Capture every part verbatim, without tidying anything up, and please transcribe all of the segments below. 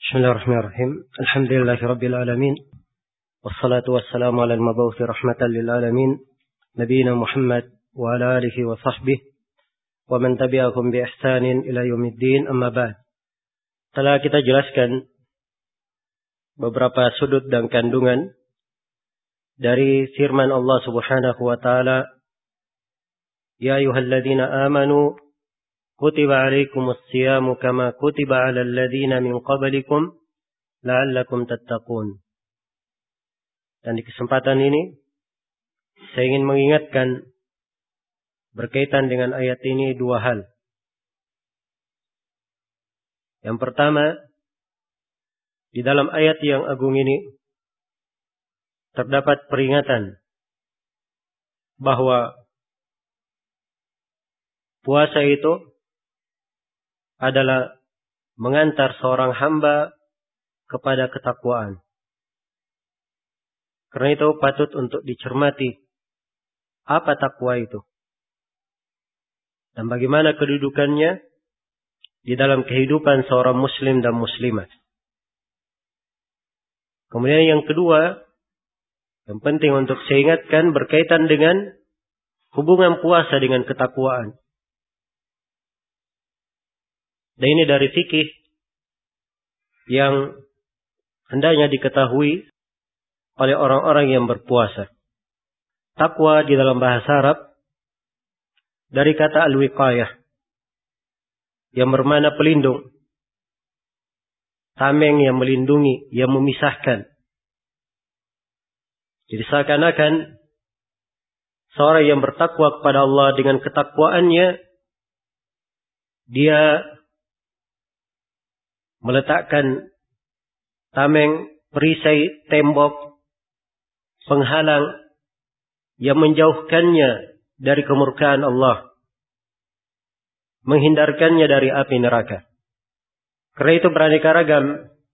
Bismillahirrahmanirrahim. Alhamdulillahirabbil alamin. Wassalatu wassalamu ala al-mab'uts rahmatan lil alamin, nabiyina Muhammad wa ala alihi wa sahbihi wa man tabi'ahum bi ihsanin ila yaumiddin, amma ba'd. Telah kita jelaskan beberapa sudut dan kandungan dari firman Allah Subhanahu wa taala, ya ayyuhalladzina amanu kutiba alaikumus siyamu kama kutiba alal ladzina min qablikum la'allakum tattaqun. Dan di kesempatan ini saya ingin mengingatkan berkaitan dengan ayat ini dua hal. Yang pertama, di dalam ayat yang agung ini terdapat peringatan bahwa puasa itu adalah mengantar seorang hamba kepada ketakwaan. Karena itu patut untuk dicermati apa takwa itu dan bagaimana kedudukannya di dalam kehidupan seorang muslim dan muslimah. Kemudian yang kedua, yang penting untuk saya ingatkan berkaitan dengan hubungan puasa dengan ketakwaan. Dan ini dari fikih yang hendaknya diketahui oleh orang-orang yang berpuasa. Takwa di dalam bahasa Arab dari kata al-wiqayah yang bermakna pelindung. Tameng yang melindungi, yang memisahkan. Jadi seakan-akan seorang yang bertakwa kepada Allah dengan ketakwaannya, dia meletakkan tameng, perisai, tembok, penghalang yang menjauhkannya dari kemurkaan Allah, menghindarkannya dari api neraka. Karena itu beraneka ragam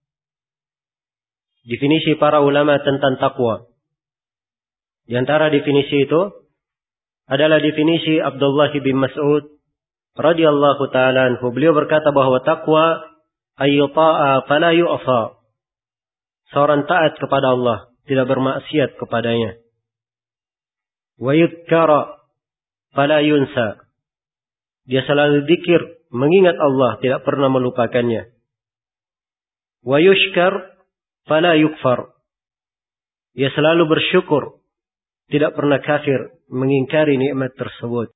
definisi para ulama tentang takwa. Di antara definisi itu adalah definisi Abdullah bin Mas'ud radhiyallahu ta'ala anhu. Beliau berkata bahwa takwa ayyuta'a fala yu'fa. Seorang taat kepada Allah, tidak bermaksiat kepadanya. Wa yudhkara fala yunsa. Dia selalu zikir, mengingat Allah, tidak pernah melupakannya. Wa yushkar fala yukfar. Dia selalu bersyukur, tidak pernah kafir, mengingkari nikmat tersebut.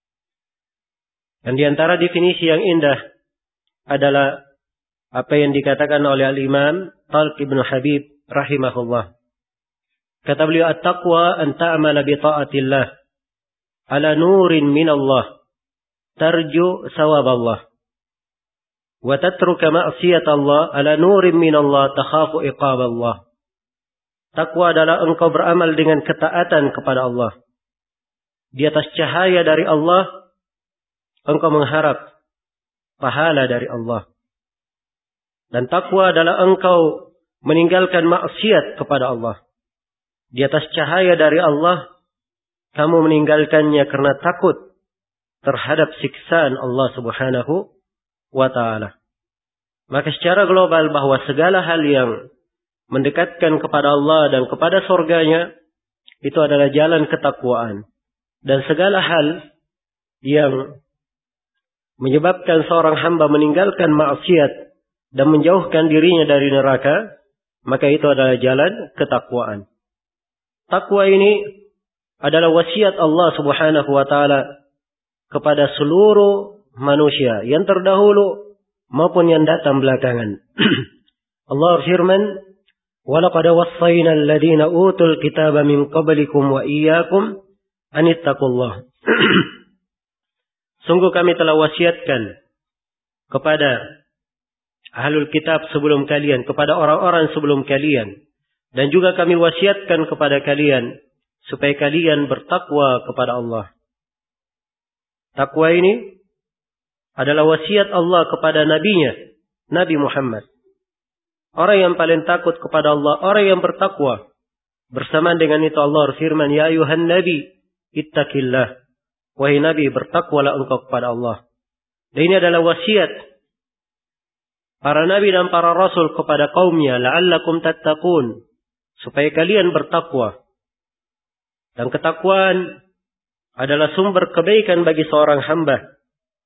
Dan di antara definisi yang indah adalah apa yang dikatakan oleh Al-Imam Talq ibn Habib rahimahullah. Kata beliau, at-taqwa an ta'amala bi ta'atillah ala nurin min Allah tarju sawab Allah wa tatruka ma'siyat Allah ala nurin min Allah takhafu iqab Allah. Takwa adalah engkau beramal dengan ketaatan kepada Allah. Di atas cahaya dari Allah, engkau mengharap pahala dari Allah. Dan takwa adalah engkau meninggalkan maksiat kepada Allah. Di atas cahaya dari Allah, kamu meninggalkannya karena takut terhadap siksaan Allah Subhanahu wa ta'ala. Maka secara global bahwa segala hal yang mendekatkan kepada Allah dan kepada surganya, itu adalah jalan ketakwaan. Dan segala hal yang menyebabkan seorang hamba meninggalkan maksiat dan menjauhkan dirinya dari neraka, maka itu adalah jalan ketakwaan. Takwa ini adalah wasiat Allah Subhanahu wa ta'ala kepada seluruh manusia yang terdahulu maupun yang datang belakangan. Allah berfirman, وَلَقَدْ وَصَّيْنَا الَّذِينَ أُوتُوا الْكِتَابَ مِنْ قَبْلِكُمْ وَإِيَّاكُمْ أَنِ اتَّقُوا اللَّهَ. Sungguh kami telah wasiatkan kepada Ahlul Kitab sebelum kalian, kepada orang-orang sebelum kalian. Dan juga kami wasiatkan kepada kalian, supaya kalian bertakwa kepada Allah. Takwa ini adalah wasiat Allah kepada nabinya, Nabi Muhammad. Orang yang paling takut kepada Allah, orang yang bertakwa. Bersamaan dengan itu Allah berfirman, Ya ayuhan nabi, ittaqillah. Wahai nabi, bertakwalah engkau kepada Allah. Dan ini adalah wasiat para nabi dan para rasul kepada kaumnya, la'allakum tattaqun, supaya kalian bertakwa. Dan ketakwaan adalah sumber kebaikan bagi seorang hamba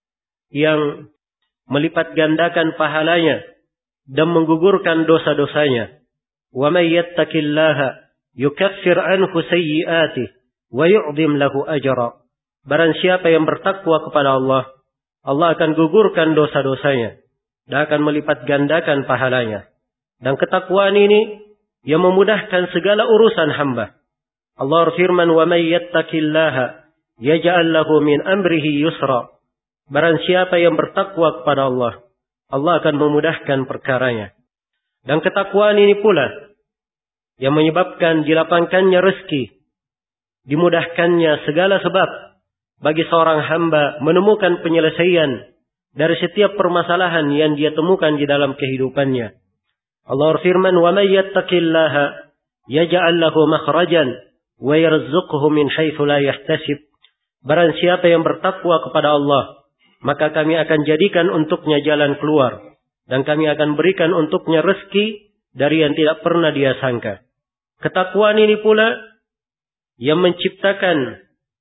yang melipat gandakan pahalanya dan menggugurkan dosa-dosanya. Wa may yattaqillaha yukaffir anhu sayyi'atihi wa yu'dhim lahu ajra. Barang siapa yang bertakwa kepada Allah, Allah akan gugurkan dosa-dosanya dan akan melipat gandakan pahalanya. Dan ketakwaan ini yang memudahkan segala urusan hamba. Allah berfirman, "Wa may yattaqillaha yaj'al lahu min amrihi yusra." Barang siapa yang bertakwa kepada Allah, Allah akan memudahkan perkaranya. Dan ketakwaan ini pula yang menyebabkan dilapangkannya rezeki, dimudahkannya segala sebab bagi seorang hamba menemukan penyelesaian dari setiap permasalahan yang dia temukan di dalam kehidupannya. Allah berfirman, "Wa may yattaqillaha yaj'al lahu makhrajan wa yarzuqhu min haitsu la yahtasib." Barang siapa yang bertakwa kepada Allah, maka kami akan jadikan untuknya jalan keluar dan kami akan berikan untuknya rezeki dari yang tidak pernah dia sangka. Ketakwaan ini pula yang menciptakan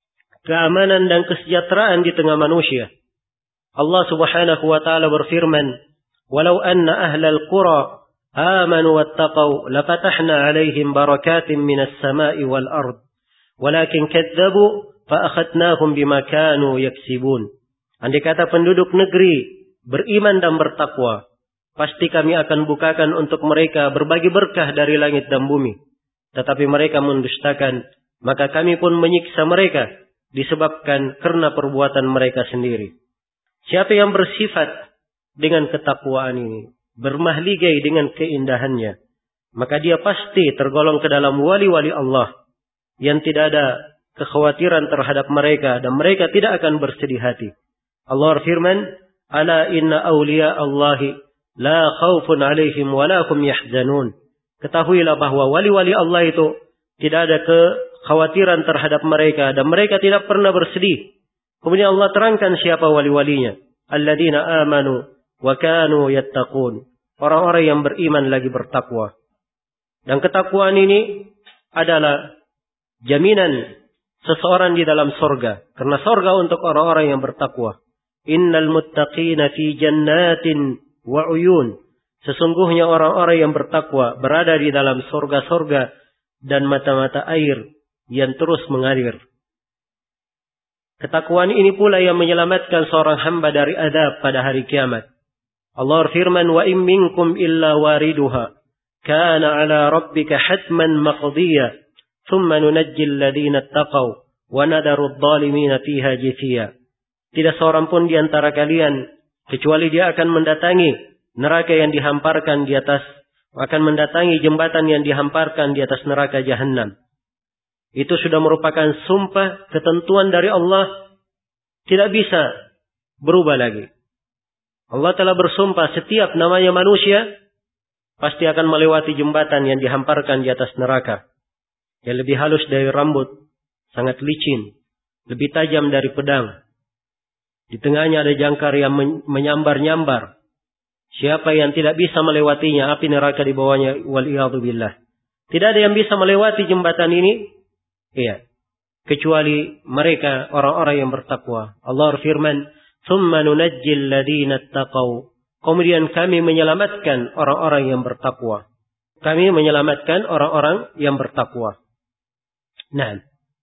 keamanan dan kesejahteraan di tengah manusia. Allah Subhanahu wa taala berfirman, "Walau anna ahlal qura amanu wattaqau lafatahna 'alaihim barakatin minas sama'i wal ard, walakin kadzdzabu fa akhadnahum bima kanu yaksibun." Andai kata penduduk negeri beriman dan bertakwa, pasti kami akan bukakan untuk mereka berbagai berkah dari langit dan bumi. Tetapi mereka mendustakan, maka kami pun menyiksa mereka disebabkan karena perbuatan mereka sendiri. Siapa yang bersifat dengan ketakwaan ini, bermahligai dengan keindahannya, maka dia pasti tergolong ke dalam wali-wali Allah yang tidak ada kekhawatiran terhadap mereka dan mereka tidak akan bersedih hati. Allah berfirman, "Ala inna awliya Allahi la khawfun alaihim wa la hum yahzanun." Ketahuilah bahwa wali-wali Allah itu tidak ada kekhawatiran terhadap mereka dan mereka tidak pernah bersedih. Kemudian Allah terangkan siapa wali-walinya. Alladzina amanu wa kanu yattaqun. Orang-orang yang beriman lagi bertakwa. Dan ketakwaan ini adalah jaminan seseorang di dalam sorga. Karena sorga untuk orang-orang yang bertakwa. Innal muttaqina fi jannatin wa uyun. Sesungguhnya orang-orang yang bertakwa berada di dalam sorga-sorga dan mata-mata air yang terus mengalir. Ketakwaan ini pula yang menyelamatkan seorang hamba dari azab pada hari kiamat. Allah berfirman, "Wa in minkum illa wariduha, kana 'ala rabbika hatman maqdiya, thumma nunajjil ladzina ittaqaw wa nadaru adh-dhalimina fiha jithiya." Tidak seorang pun di antara kalian kecuali dia akan mendatangi neraka yang dihamparkan di atas, akan mendatangi jembatan yang dihamparkan di atas neraka Jahannam. Itu sudah merupakan sumpah ketentuan dari Allah, tidak bisa berubah lagi. Allah telah bersumpah setiap namanya manusia pasti akan melewati jembatan yang dihamparkan di atas neraka. Yang lebih halus dari rambut, sangat licin, lebih tajam dari pedang. Di tengahnya ada jangkar yang menyambar-nyambar. Siapa yang tidak bisa melewatinya, api neraka di bawahnya, wal'iyadu billah. Tidak ada yang bisa melewati jembatan ini, iya, kecuali mereka orang-orang yang bertakwa. Allah berfirman, "Tsumma nunajjil ladzina ittaqaw." Kemudian kami menyelamatkan orang-orang yang bertakwa. Kami menyelamatkan orang-orang yang bertakwa. Nah,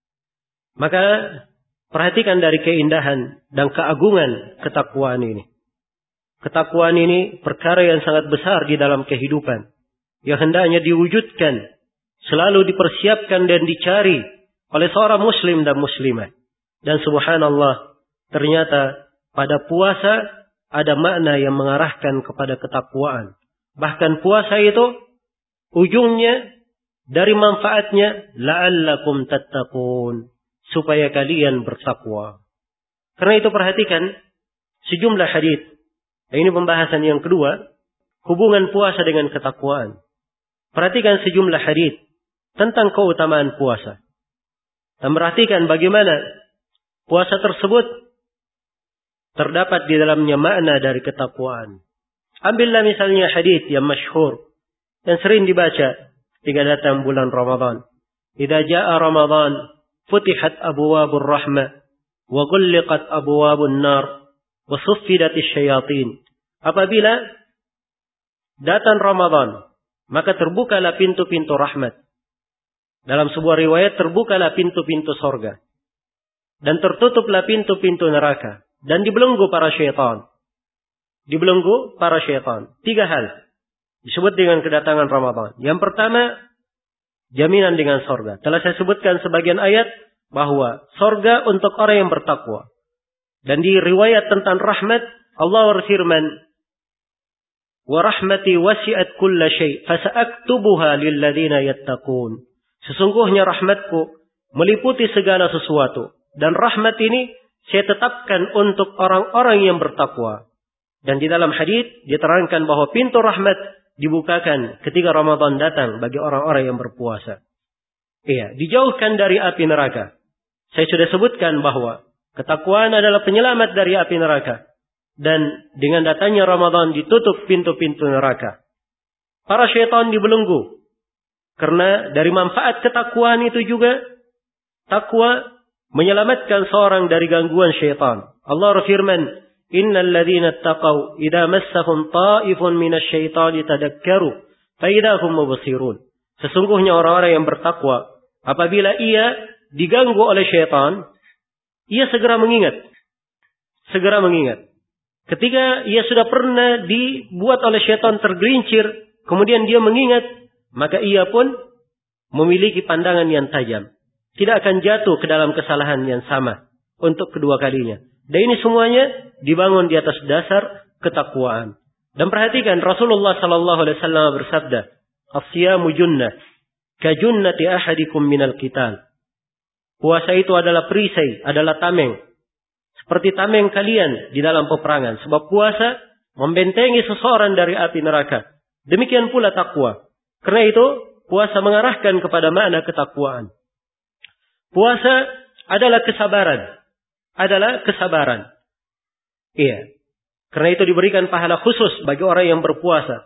maka perhatikan dari keindahan dan keagungan ketakwaan ini. Ketakwaan ini perkara yang sangat besar di dalam kehidupan, yang hendaknya diwujudkan, selalu dipersiapkan dan dicari oleh seorang muslim dan muslimah. Dan subhanallah, ternyata pada puasa ada makna yang mengarahkan kepada ketakwaan. Bahkan puasa itu ujungnya dari manfaatnya la'allakum tattaqun, supaya kalian bertakwa. Karena itu perhatikan sejumlah hadits. Ini pembahasan yang kedua, hubungan puasa dengan ketakwaan. Perhatikan sejumlah hadits tentang keutamaan puasa. Dan perhatikan bagaimana puasa tersebut terdapat di dalamnya makna dari ketakwaan. Ambillah misalnya hadis yang masyhur yang sering dibaca ketika datang bulan Ramadan. Idza jaa Ramadan futihat abwabur rahmah wa ghulliqat abwabun nar wa suffidatis syayatin. Apabila datang Ramadan, maka terbukalah pintu-pintu rahmat. Dalam sebuah riwayat terbukalah pintu-pintu sorga. Dan tertutuplah pintu-pintu neraka. Dan dibelenggu para syaitan. Dibelenggu para syaitan. Tiga hal disebut dengan kedatangan Ramadan. Yang pertama, jaminan dengan sorga. Telah saya sebutkan sebagian ayat bahwa sorga untuk orang yang bertakwa. Dan di riwayat tentang rahmat, Allah berfirman, wa rahmati wasi'at kulla syai' fasa'aktubuha lilladzina yattaqun. Sesungguhnya rahmatku meliputi segala sesuatu. Dan rahmat ini saya tetapkan untuk orang-orang yang bertakwa. Dan di dalam hadis diterangkan bahwa pintu rahmat dibukakan ketika Ramadan datang bagi orang-orang yang berpuasa. Iya, dijauhkan dari api neraka. Saya sudah sebutkan bahwa ketakwaan adalah penyelamat dari api neraka. Dan dengan datangnya Ramadan ditutup pintu-pintu neraka. Para syaitan dibelenggu. Karena dari manfaat ketakwaan itu juga, takwa menyelamatkan seorang dari gangguan syaitan. Allah berfirman, innal ladzina taqaw idza massahum ta'ifun minasyaitani tadakkaru fa idza hum mubsirun. Sesungguhnya orang-orang yang bertakwa, apabila ia diganggu oleh syaitan, ia segera mengingat. Segera mengingat. Ketika ia sudah pernah dibuat oleh syaitan tergelincir, kemudian dia mengingat, maka ia pun memiliki pandangan yang tajam. Tidak akan jatuh ke dalam kesalahan yang sama untuk kedua kalinya. Dan ini semuanya dibangun di atas dasar ketakwaan. Dan perhatikan Rasulullah sallallahu alaihi wasallam bersabda, "As-siyamu junnah, ka junnati ahadikum minal qital." Puasa itu adalah perisai, adalah tameng. Seperti tameng kalian di dalam peperangan. Sebab puasa membentengi seseorang dari api neraka. Demikian pula takwa. Karena itu puasa mengarahkan kepada makna ketakwaan. Puasa adalah kesabaran. Adalah kesabaran. Iya. Karena itu diberikan pahala khusus bagi orang yang berpuasa.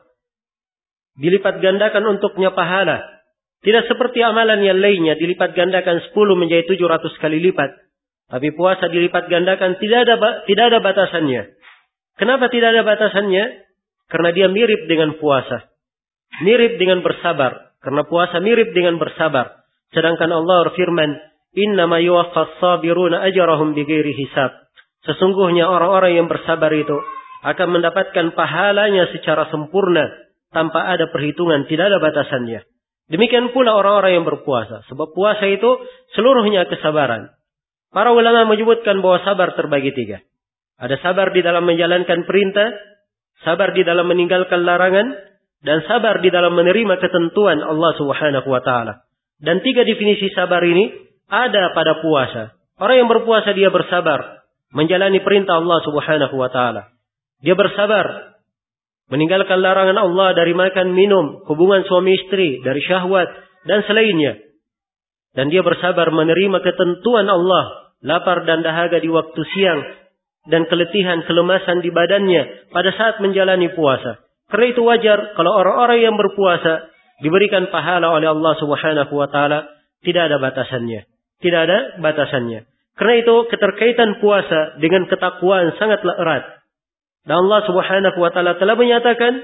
Dilipat gandakan untuknya pahala. Tidak seperti amalan yang lainnya. Dilipat gandakan sepuluh menjadi tujuh ratus kali lipat. Tapi puasa dilipat gandakan tidak ada, tidak ada batasannya. Kenapa tidak ada batasannya? Karena dia mirip dengan puasa. Mirip dengan bersabar. Karena puasa mirip dengan bersabar. Sedangkan Allah berfirman, innama yuwaffas sabiruna ajrahum bighairi hisab. Sesungguhnya orang-orang yang bersabar itu akan mendapatkan pahalanya secara sempurna tanpa ada perhitungan, tidak ada batasannya. Demikian pula orang-orang yang berpuasa. Sebab puasa itu seluruhnya kesabaran. Para ulama menyebutkan bahwa sabar terbagi tiga. Ada sabar di dalam menjalankan perintah, sabar di dalam meninggalkan larangan, dan sabar di dalam menerima ketentuan Allah Subhanahu wa taala. Dan tiga definisi sabar ini ada pada puasa. Orang yang berpuasa dia bersabar menjalani perintah Allah Subhanahu wa taala. Dia bersabar meninggalkan larangan Allah dari makan, minum, hubungan suami istri, dari syahwat dan selainnya. Dan dia bersabar menerima ketentuan Allah, lapar dan dahaga di waktu siang dan keletihan, kelemasan di badannya pada saat menjalani puasa. Karena itu wajar kalau orang-orang yang berpuasa diberikan pahala oleh Allah Subhanahu wa taala, tidak ada batasannya. Tidak ada batasannya. Karena itu keterkaitan puasa dengan ketakwaan sangatlah erat. Dan Allah Subhanahu wa taala telah menyatakan,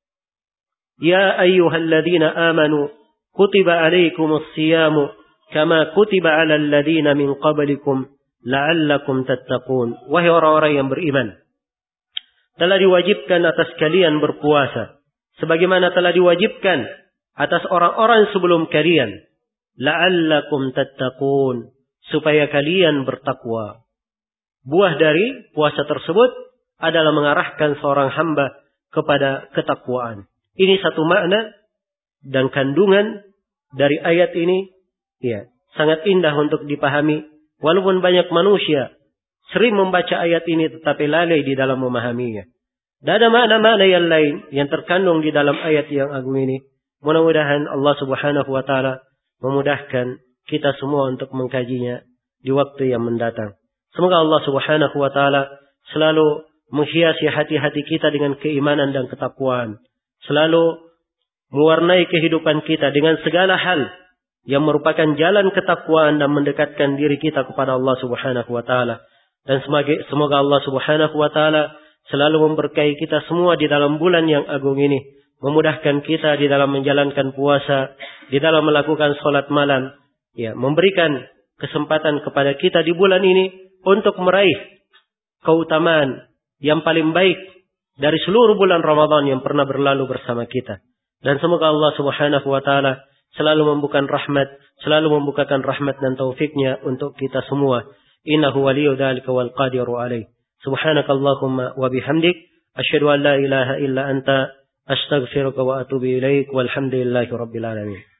"Ya ayyuhalladzina amanu, kutiba alaikumus siyamu kama kutiba 'alal ladzina min qablikum la'allakum tattaqun." Wahai orang-orang yang beriman, telah diwajibkan atas kalian berpuasa sebagaimana telah diwajibkan atas orang-orang sebelum kalian, la'allakum tattaqun, supaya kalian bertakwa. Buah dari puasa tersebut adalah mengarahkan seorang hamba kepada ketakwaan. Ini satu makna dan kandungan dari ayat ini, ya, sangat indah untuk dipahami. Walaupun banyak manusia sering membaca ayat ini tetapi lalai di dalam memahaminya. Dan ada makna-makna yang lain yang terkandung di dalam ayat yang agung ini. Mudah-mudahan Allah Subhanahu wa taala memudahkan kita semua untuk mengkajinya di waktu yang mendatang. Semoga Allah Subhanahu wa taala selalu menghiasi hati-hati kita dengan keimanan dan ketakwaan. Selalu mewarnai kehidupan kita dengan segala hal yang merupakan jalan ketakwaan dan mendekatkan diri kita kepada Allah Subhanahu wa taala. Dan semoga Allah Subhanahu wa taala selalu memberkahi kita semua di dalam bulan yang agung ini, memudahkan kita di dalam menjalankan puasa, di dalam melakukan salat malam, ya, memberikan kesempatan kepada kita di bulan ini untuk meraih keutamaan yang paling baik dari seluruh bulan Ramadan yang pernah berlalu bersama kita. Dan semoga Allah Subhanahu wa taala selalu membukakan rahmat, selalu membukakan rahmat dan taufiknya untuk kita semua. Innahu waliyyu dzalika wal qadiru alaih. Subhanakallahumma wa bihamdik asyhadu an la ilaha illa anta astaghfiruka wa atubu ilaik walhamdulillahi rabbil alamin.